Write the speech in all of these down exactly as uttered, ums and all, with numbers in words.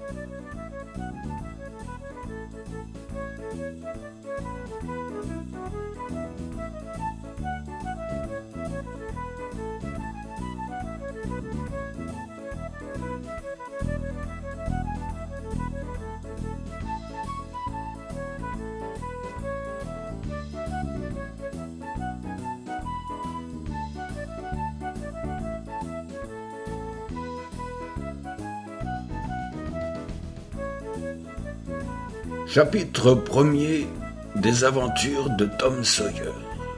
Chapitre premier des aventures de Tom Sawyer.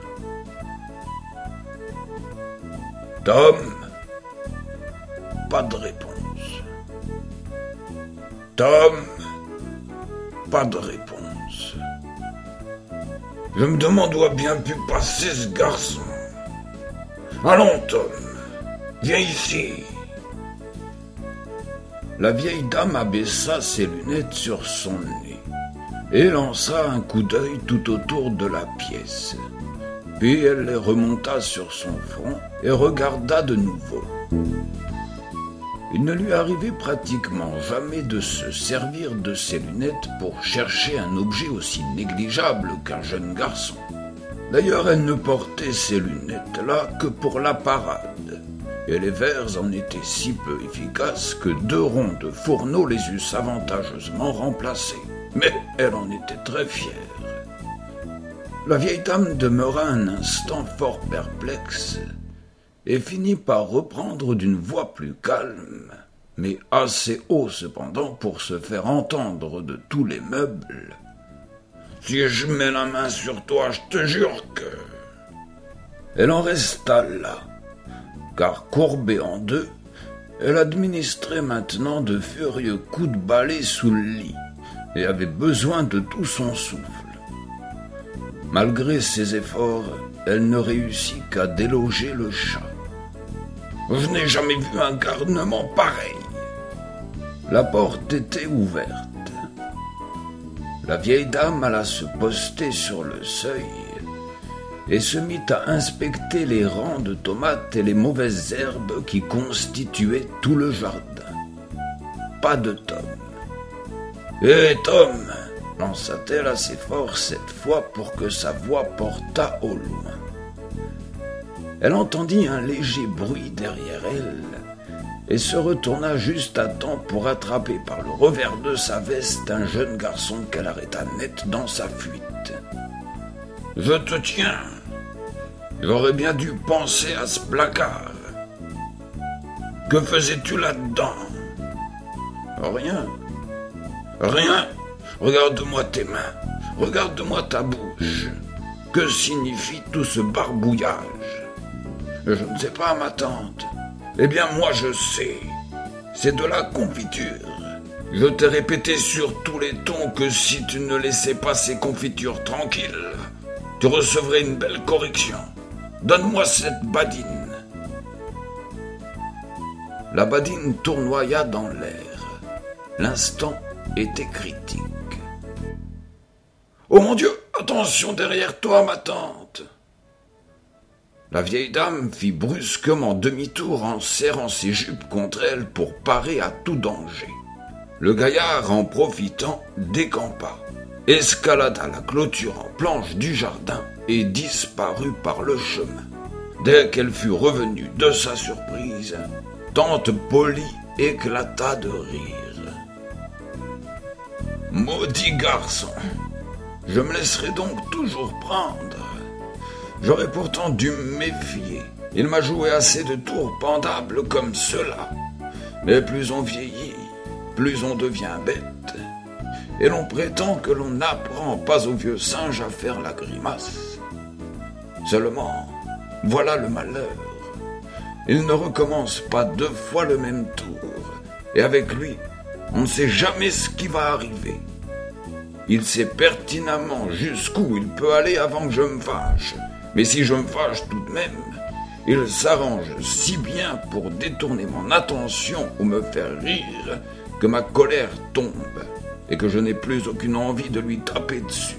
Tom, pas de réponse. Tom, pas de réponse. Je me demande où a bien pu passer ce garçon. Allons, Tom, viens ici. La vieille dame abaissa ses lunettes sur son nez et lança un coup d'œil tout autour de la pièce. Puis elle les remonta sur son front et regarda de nouveau. Il ne lui arrivait pratiquement jamais de se servir de ses lunettes pour chercher un objet aussi négligeable qu'un jeune garçon. D'ailleurs, elle ne portait ces lunettes-là que pour la parade, et les verres en étaient si peu efficaces que deux ronds de fourneau les eussent avantageusement remplacés. Mais elle en était très fière. La vieille dame demeura un instant fort perplexe et finit par reprendre d'une voix plus calme, mais assez haut cependant pour se faire entendre de tous les meubles. « Si je mets la main sur toi, je te jure que... » Elle en resta là, car courbée en deux, elle administrait maintenant de furieux coups de balai sous le lit et avait besoin de tout son souffle. Malgré ses efforts, elle ne réussit qu'à déloger le chat. Je n'ai jamais vu un garnement pareil. La porte était ouverte. La vieille dame alla se poster sur le seuil et se mit à inspecter les rangs de tomates et les mauvaises herbes qui constituaient tout le jardin. Pas de Tom. « Hé, Tom !» lança-t-elle assez fort cette fois pour que sa voix portât au loin. Elle entendit un léger bruit derrière elle et se retourna juste à temps pour attraper par le revers de sa veste un jeune garçon qu'elle arrêta net dans sa fuite. « Je te tiens. J'aurais bien dû penser à ce placard. Que faisais-tu là-dedans? »« Rien. Rien. Regarde-moi tes mains. Regarde-moi ta bouche. Que signifie tout ce barbouillage? » ?»« Je ne sais pas, ma tante. »« Eh bien, moi, je sais. C'est de la confiture. Je t'ai répété sur tous les tons que si tu ne laissais pas ces confitures tranquilles, tu recevrais une belle correction. Donne-moi cette badine. » La badine tournoya dans l'air. L'instant était critique. « Oh mon Dieu, attention derrière toi, ma tante !» La vieille dame fit brusquement demi-tour en serrant ses jupes contre elle pour parer à tout danger. Le gaillard, en profitant, décampa, escalada la clôture en planche du jardin et disparut par le chemin. Dès qu'elle fut revenue de sa surprise, tante Polly éclata de rire. « Maudit garçon! Je me laisserai donc toujours prendre. J'aurais pourtant dû me méfier. Il m'a joué assez de tours pendables comme cela. Mais plus on vieillit, plus on devient bête. Et l'on prétend que l'on n'apprend pas au vieux singe à faire la grimace. Seulement, voilà le malheur. Il ne recommence pas deux fois le même tour. Et avec lui, on ne sait jamais ce qui va arriver. Il sait pertinemment jusqu'où il peut aller avant que je me fâche. Mais si je me fâche tout de même, il s'arrange si bien pour détourner mon attention ou me faire rire que ma colère tombe et que je n'ai plus aucune envie de lui taper dessus.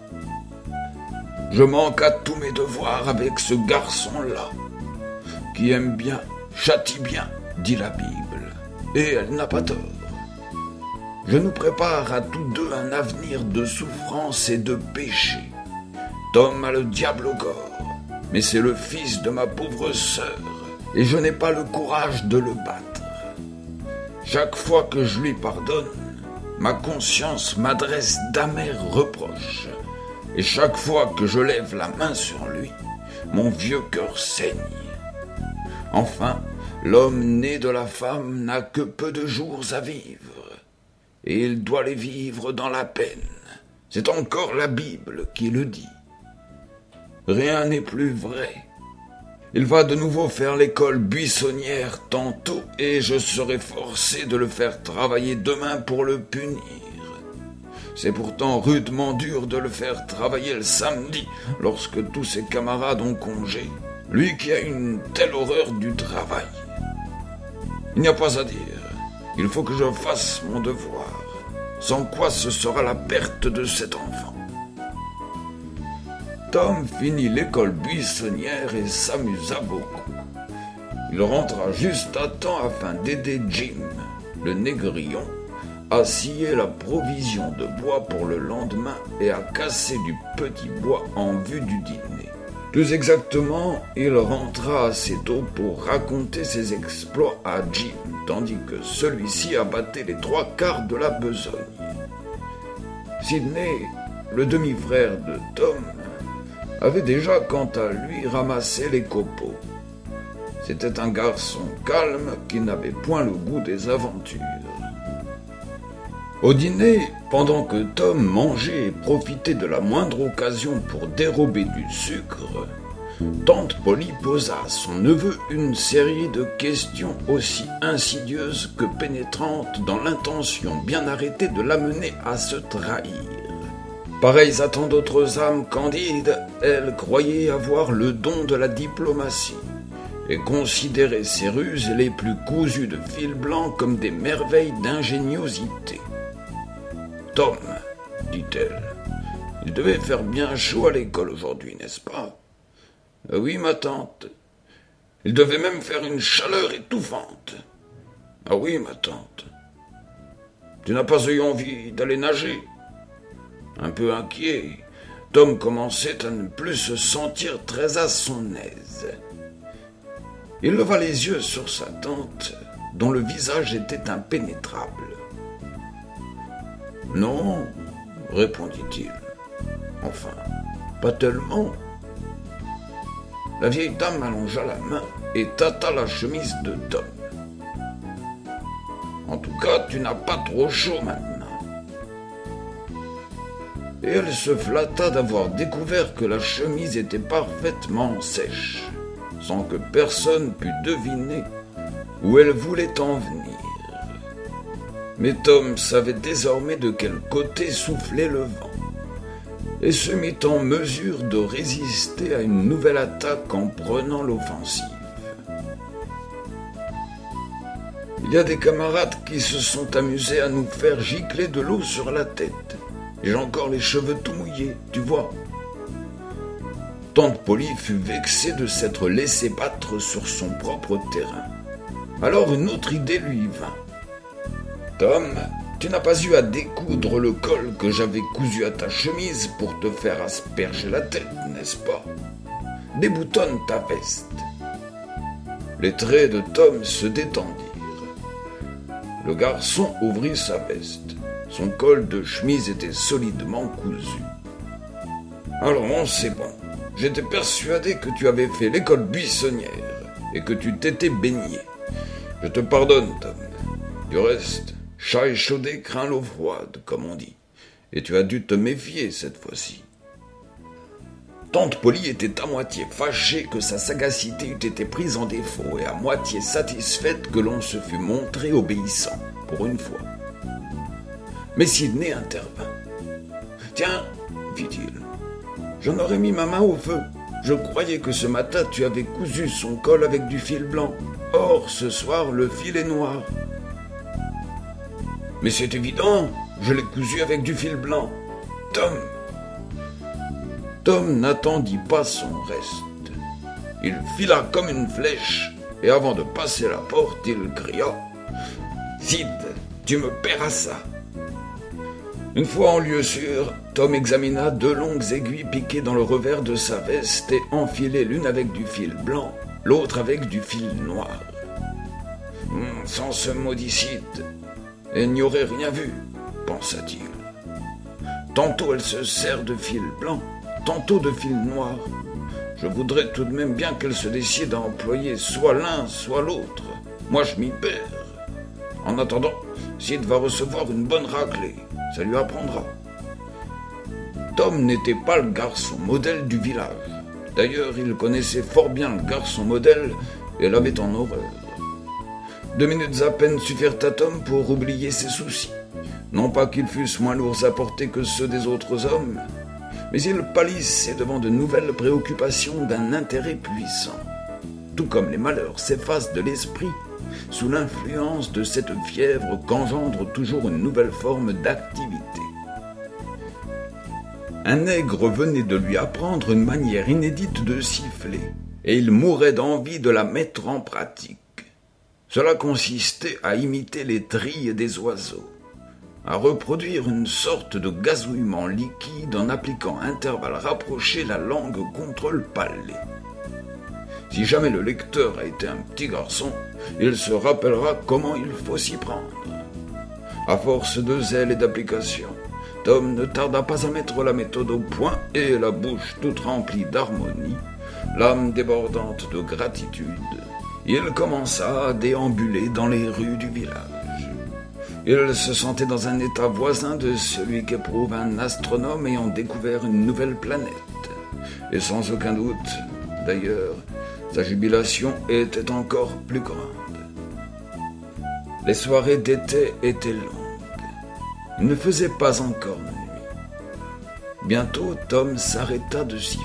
Je manque à tous mes devoirs avec ce garçon-là, qui aime bien, châtie bien, dit la Bible, et elle n'a pas tort. Je nous prépare à tous deux un avenir de souffrance et de péché. Tom a le diable au corps, mais c'est le fils de ma pauvre sœur, et je n'ai pas le courage de le battre. Chaque fois que je lui pardonne, ma conscience m'adresse d'amers reproches, et chaque fois que je lève la main sur lui, mon vieux cœur saigne. Enfin, l'homme né de la femme n'a que peu de jours à vivre, et il doit les vivre dans la peine. C'est encore la Bible qui le dit. Rien n'est plus vrai. Il va de nouveau faire l'école buissonnière tantôt, et je serai forcé de le faire travailler demain pour le punir. C'est pourtant rudement dur de le faire travailler le samedi, lorsque tous ses camarades ont congé, lui qui a une telle horreur du travail. Il n'y a pas à dire, il faut que je fasse mon devoir, sans quoi ce sera la perte de cet enfant. Tom finit l'école buissonnière et s'amusa beaucoup. Il rentra juste à temps afin d'aider Jim, le négrillon, à scier la provision de bois pour le lendemain et à casser du petit bois en vue du dîner. Plus exactement, il rentra assez tôt pour raconter ses exploits à Jim, tandis que celui-ci abattait les trois quarts de la besogne. Sidney, le demi-frère de Tom, avait déjà, quant à lui, ramassé les copeaux. C'était un garçon calme qui n'avait point le goût des aventures. Au dîner, pendant que Tom mangeait et profitait de la moindre occasion pour dérober du sucre, tante Polly posa à son neveu une série de questions aussi insidieuses que pénétrantes dans l'intention bien arrêtée de l'amener à se trahir. Pareilles à tant d'autres âmes candides, elle croyait avoir le don de la diplomatie et considérait ses ruses les plus cousues de fil blanc comme des merveilles d'ingéniosité. « Tom, dit-elle, il devait faire bien chaud à l'école aujourd'hui, n'est-ce pas ? » ?»« Oui, ma tante. Il devait même faire une chaleur étouffante. »« Ah oui, ma tante. Tu n'as pas eu envie d'aller nager ?» Un peu inquiet, Tom commençait à ne plus se sentir très à son aise. Il leva les yeux sur sa tante, dont le visage était impénétrable. « Non, répondit-il. Enfin, pas tellement. » La vieille dame allongea la main et tâta la chemise de Tom. « En tout cas, tu n'as pas trop chaud maintenant. » Et elle se flatta d'avoir découvert que la chemise était parfaitement sèche, sans que personne pût deviner où elle voulait en venir. Mais Tom savait désormais de quel côté soufflait le vent, et se mit en mesure de résister à une nouvelle attaque en prenant l'offensive. Il y a des camarades qui se sont amusés à nous faire gicler de l'eau sur la tête. J'ai encore les cheveux tout mouillés, tu vois. Tante Polly fut vexée de s'être laissée battre sur son propre terrain. Alors une autre idée lui vint. « Tom, tu n'as pas eu à découdre le col que j'avais cousu à ta chemise pour te faire asperger la tête, n'est-ce pas? Déboutonne ta veste. » Les traits de Tom se détendirent. Le garçon ouvrit sa veste. Son col de chemise était solidement cousu. « Alors, c'est bon. J'étais persuadé que tu avais fait l'école buissonnière et que tu t'étais baigné. Je te pardonne, Tom. Du reste, chat échaudé craint l'eau froide, comme on dit, et tu as dû te méfier cette fois-ci. » Tante Polly était à moitié fâchée que sa sagacité eût été prise en défaut et à moitié satisfaite que l'on se fût montré obéissant, pour une fois. Mais Sidney intervint. « Tiens, fit-il, j'en aurais mis ma main au feu. Je croyais que ce matin tu avais cousu son col avec du fil blanc. Or, ce soir, le fil est noir. »« Mais c'est évident, je l'ai cousu avec du fil blanc. Tom !» Tom n'attendit pas son reste. Il fila comme une flèche, et avant de passer la porte, il cria « Sid, tu me paieras ça. Une fois en lieu sûr, Tom examina deux longues aiguilles piquées dans le revers de sa veste et enfilées l'une avec du fil blanc, l'autre avec du fil noir. Hum, sans ce maudicide, elle n'y aurait rien vu, pensa-t-il. Tantôt elle se sert de fil blanc, tantôt de fil noir. Je voudrais tout de même bien qu'elle se décide à employer soit l'un, soit l'autre. Moi, je m'y perds. En attendant, Sid va recevoir une bonne raclée. Ça lui apprendra. Tom n'était pas le garçon modèle du village. D'ailleurs, il connaissait fort bien le garçon modèle et l'avait en horreur. Deux minutes à peine suffirent à Tom pour oublier ses soucis. Non pas qu'ils fussent moins lourds à porter que ceux des autres hommes, mais il pâlissait devant de nouvelles préoccupations d'un intérêt puissant. Tout comme les malheurs s'effacent de l'esprit sous l'influence de cette fièvre qu'engendre toujours une nouvelle forme d'activité. Un nègre venait de lui apprendre une manière inédite de siffler, et il mourait d'envie de la mettre en pratique. Cela consistait à imiter les trilles des oiseaux, à reproduire une sorte de gazouillement liquide en appliquant à intervalles rapprochés la langue contre le palais. Si jamais le lecteur a été un petit garçon, il se rappellera comment il faut s'y prendre. À force de zèle et d'application, Tom ne tarda pas à mettre la méthode au point et la bouche toute remplie d'harmonie, l'âme débordante de gratitude, il commença à déambuler dans les rues du village. Il se sentait dans un état voisin de celui qu'éprouve un astronome ayant découvert une nouvelle planète. Et sans aucun doute, d'ailleurs, sa jubilation était encore plus grande. Les soirées d'été étaient longues. Il ne faisait pas encore nuit. Bientôt, Tom s'arrêta de siffler.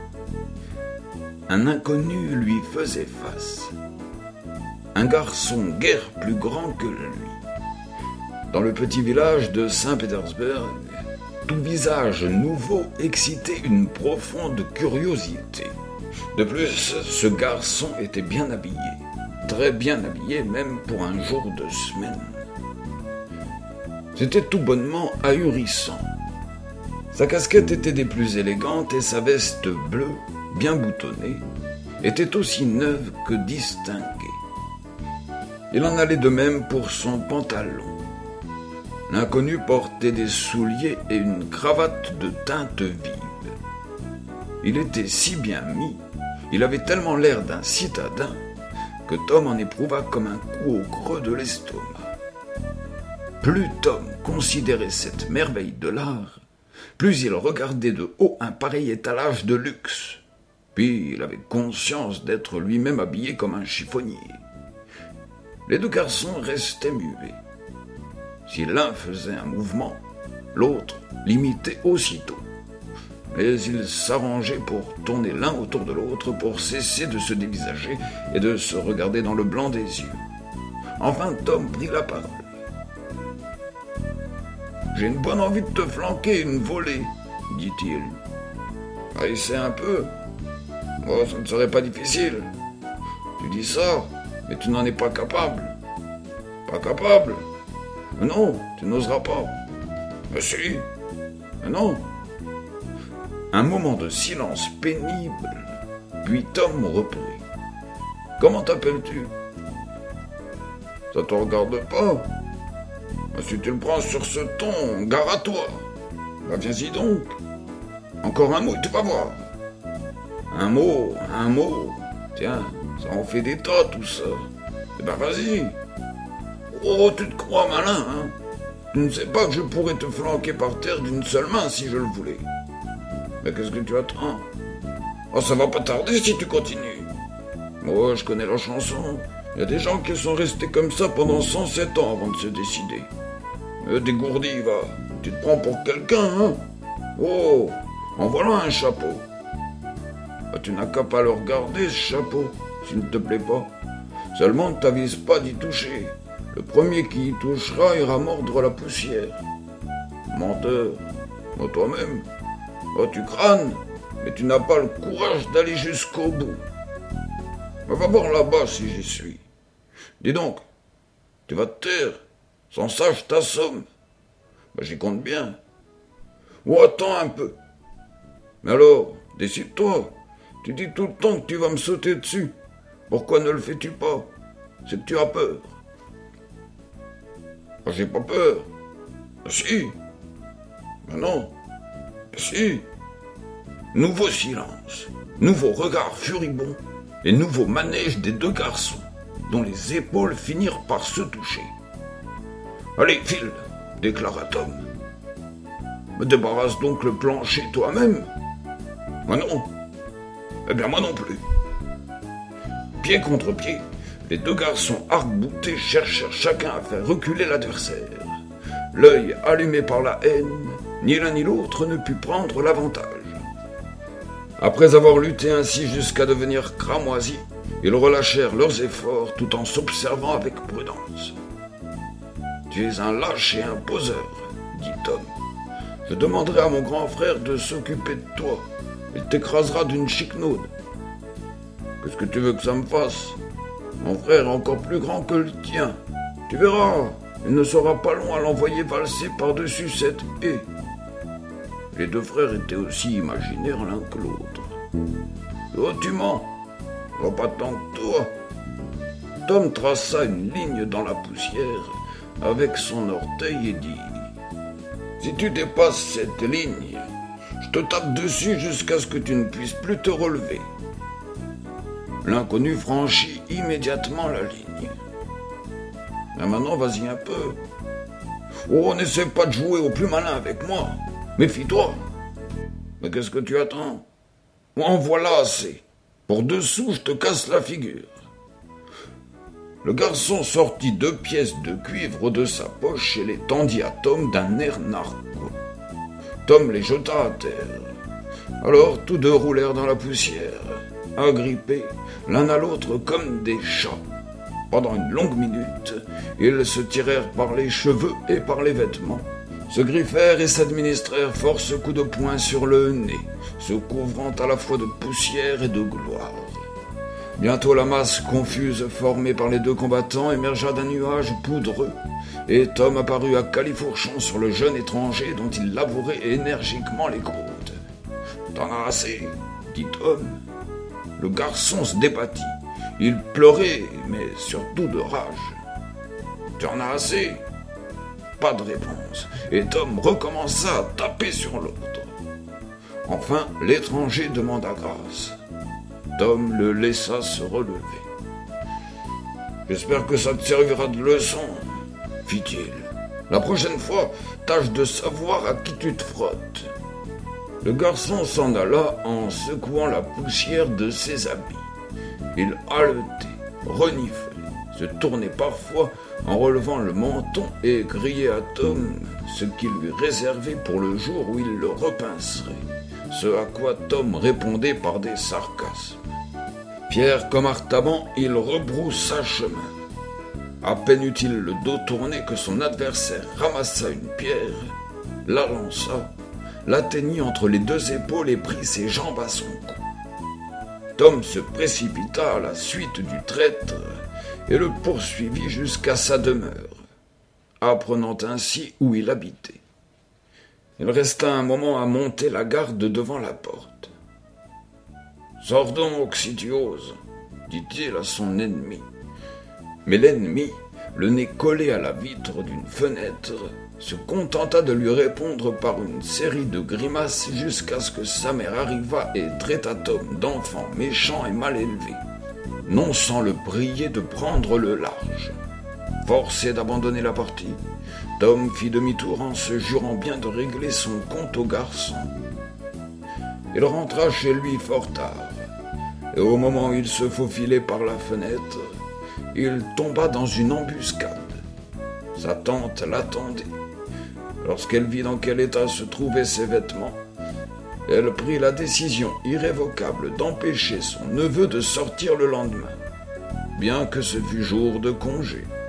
Un inconnu lui faisait face. Un garçon guère plus grand que lui. Dans le petit village de Saint-Pétersbourg, tout visage nouveau excitait une profonde curiosité. De plus, ce garçon était bien habillé, très bien habillé même pour un jour de semaine. C'était tout bonnement ahurissant. Sa casquette était des plus élégantes et sa veste bleue, bien boutonnée, était aussi neuve que distinguée. Il en allait de même pour son pantalon. L'inconnu portait des souliers et une cravate de teinte vive. Il était si bien mis, il avait tellement l'air d'un citadin, que Tom en éprouva comme un coup au creux de l'estomac. Plus Tom considérait cette merveille de l'art, plus il regardait de haut un pareil étalage de luxe. Puis il avait conscience d'être lui-même habillé comme un chiffonnier. Les deux garçons restaient muets. Si l'un faisait un mouvement, l'autre l'imitait aussitôt. Mais ils s'arrangeaient pour tourner l'un autour de l'autre, pour cesser de se dévisager et de se regarder dans le blanc des yeux. Enfin, Tom prit la parole. « J'ai une bonne envie de te flanquer une volée, » dit-il. « Ah, essaie un peu. Bon, ça ne serait pas difficile. Tu dis ça, mais tu n'en es pas capable. »« Pas capable ? Non, tu n'oseras pas. »« Mais si. Mais non. » Un moment de silence pénible, puis Tom reprit. « Comment t'appelles-tu ? » ?»« Ça te regarde pas ? Mais si tu le prends sur ce ton, gare à toi. Bah viens-y donc. Encore un mot, tu vas voir. Un mot, un mot. Tiens, ça en fait des tas tout ça. Eh ben vas-y. Oh, tu te crois malin, hein ? Tu ne sais pas que je pourrais te flanquer par terre d'une seule main si je le voulais. Mais qu'est-ce que tu attends ? Oh, ça va pas tarder si tu continues. Moi, je connais la chanson. Il y a des gens qui sont restés comme ça pendant cent sept ans avant de se décider. Euh, dégourdi, va. Tu te prends pour quelqu'un, hein ? Oh, en voilà un chapeau. Bah, tu n'as qu'à pas le regarder, ce chapeau, s'il ne te plaît pas. Seulement, ne t'avise pas d'y toucher. Le premier qui y touchera ira mordre la poussière. Menteur. Moi, toi-même. Oh, tu crânes, mais tu n'as pas le courage d'aller jusqu'au bout. Mais va voir là-bas si j'y suis. Dis donc, tu vas te taire. Sans ça, je t'assomme. Ben, j'y compte bien. Oh, attends un peu. Mais alors, décide-toi. Tu dis tout le temps que tu vas me sauter dessus. Pourquoi ne le fais-tu pas? C'est que tu as peur. Ben, j'ai pas peur. Ben, si. Ben non. Ben, si. Nouveau silence, nouveau regard furibond et nouveau manège des deux garçons, dont les épaules finirent par se toucher. « Allez, file !» déclara Tom. « Me débarrasse donc le plancher toi-même ?»« Moi non. Eh bien, moi non plus. » Pied contre pied, les deux garçons arc-boutés cherchèrent chacun à faire reculer l'adversaire. L'œil allumé par la haine, ni l'un ni l'autre ne put prendre l'avantage. Après avoir lutté ainsi jusqu'à devenir cramoisis, ils relâchèrent leurs efforts tout en s'observant avec prudence. « Tu es un lâche et un poseur, » dit Tom. « Je demanderai à mon grand frère de s'occuper de toi. Il t'écrasera d'une chiquenaude. »« Qu'est-ce que tu veux que ça me fasse? Mon frère est encore plus grand que le tien. Tu verras, il ne sera pas long à l'envoyer valser par-dessus cette haie. » Les deux frères étaient aussi imaginaires l'un que l'autre. « Oh, tu mens. Oh, pas tant que toi. » Tom traça une ligne dans la poussière avec son orteil et dit « Si tu dépasses cette ligne, je te tape dessus jusqu'à ce que tu ne puisses plus te relever. » L'inconnu franchit immédiatement la ligne. « Mais maintenant, vas-y un peu. Oh, n'essaie pas de jouer au plus malin avec moi. Méfie-toi. » « Mais qu'est-ce que tu attends? En voilà assez. Pour deux sous, je te casse la figure. » Le garçon sortit deux pièces de cuivre de sa poche et les tendit à Tom d'un air narquois. Tom les jeta à terre. Alors tous deux roulèrent dans la poussière, agrippés l'un à l'autre comme des chats. Pendant une longue minute, ils se tirèrent par les cheveux et par les vêtements, se griffèrent et s'administrèrent force coups de poing sur le nez, se couvrant à la fois de poussière et de gloire. Bientôt la masse confuse formée par les deux combattants émergea d'un nuage poudreux, et Tom apparut à califourchon sur le jeune étranger dont il labourait énergiquement les côtes. « T'en as assez, » dit Tom. Le garçon se débattit. Il pleurait, mais surtout de rage. « Tu en as assez ?» Pas de réponse, et Tom recommença à taper sur l'autre. Enfin, l'étranger demanda grâce. Tom le laissa se relever. « J'espère que ça te servira de leçon, » fit-il. « La prochaine fois, tâche de savoir à qui tu te frottes. » Le garçon s'en alla en secouant la poussière de ses habits. Il haletait, reniflait, se tournait parfois en relevant le menton et criait à Tom ce qu'il lui réservait pour le jour où il le repincerait, ce à quoi Tom répondait par des sarcasmes. Fier comme Artaban, il rebroussa chemin. À peine eut-il le dos tourné que son adversaire ramassa une pierre, la lança, l'atteignit entre les deux épaules et prit ses jambes à son cou. Tom se précipita à la suite du traître et le poursuivit jusqu'à sa demeure, apprenant ainsi où il habitait. Il resta un moment à monter la garde devant la porte. « Sors donc, si tu oses, » dit-il à son ennemi. Mais l'ennemi, le nez collé à la vitre d'une fenêtre, se contenta de lui répondre par une série de grimaces jusqu'à ce que sa mère arrivât et traita Tom d'enfant méchant et mal élevé, non sans le prier de prendre le large. Forcé d'abandonner la partie, Tom fit demi-tour en se jurant bien de régler son compte au garçon. Il rentra chez lui fort tard, et au moment où il se faufilait par la fenêtre, il tomba dans une embuscade. Sa tante l'attendait. Lorsqu'elle vit dans quel état se trouvaient ses vêtements, elle prit la décision irrévocable d'empêcher son neveu de sortir le lendemain, bien que ce fût jour de congé.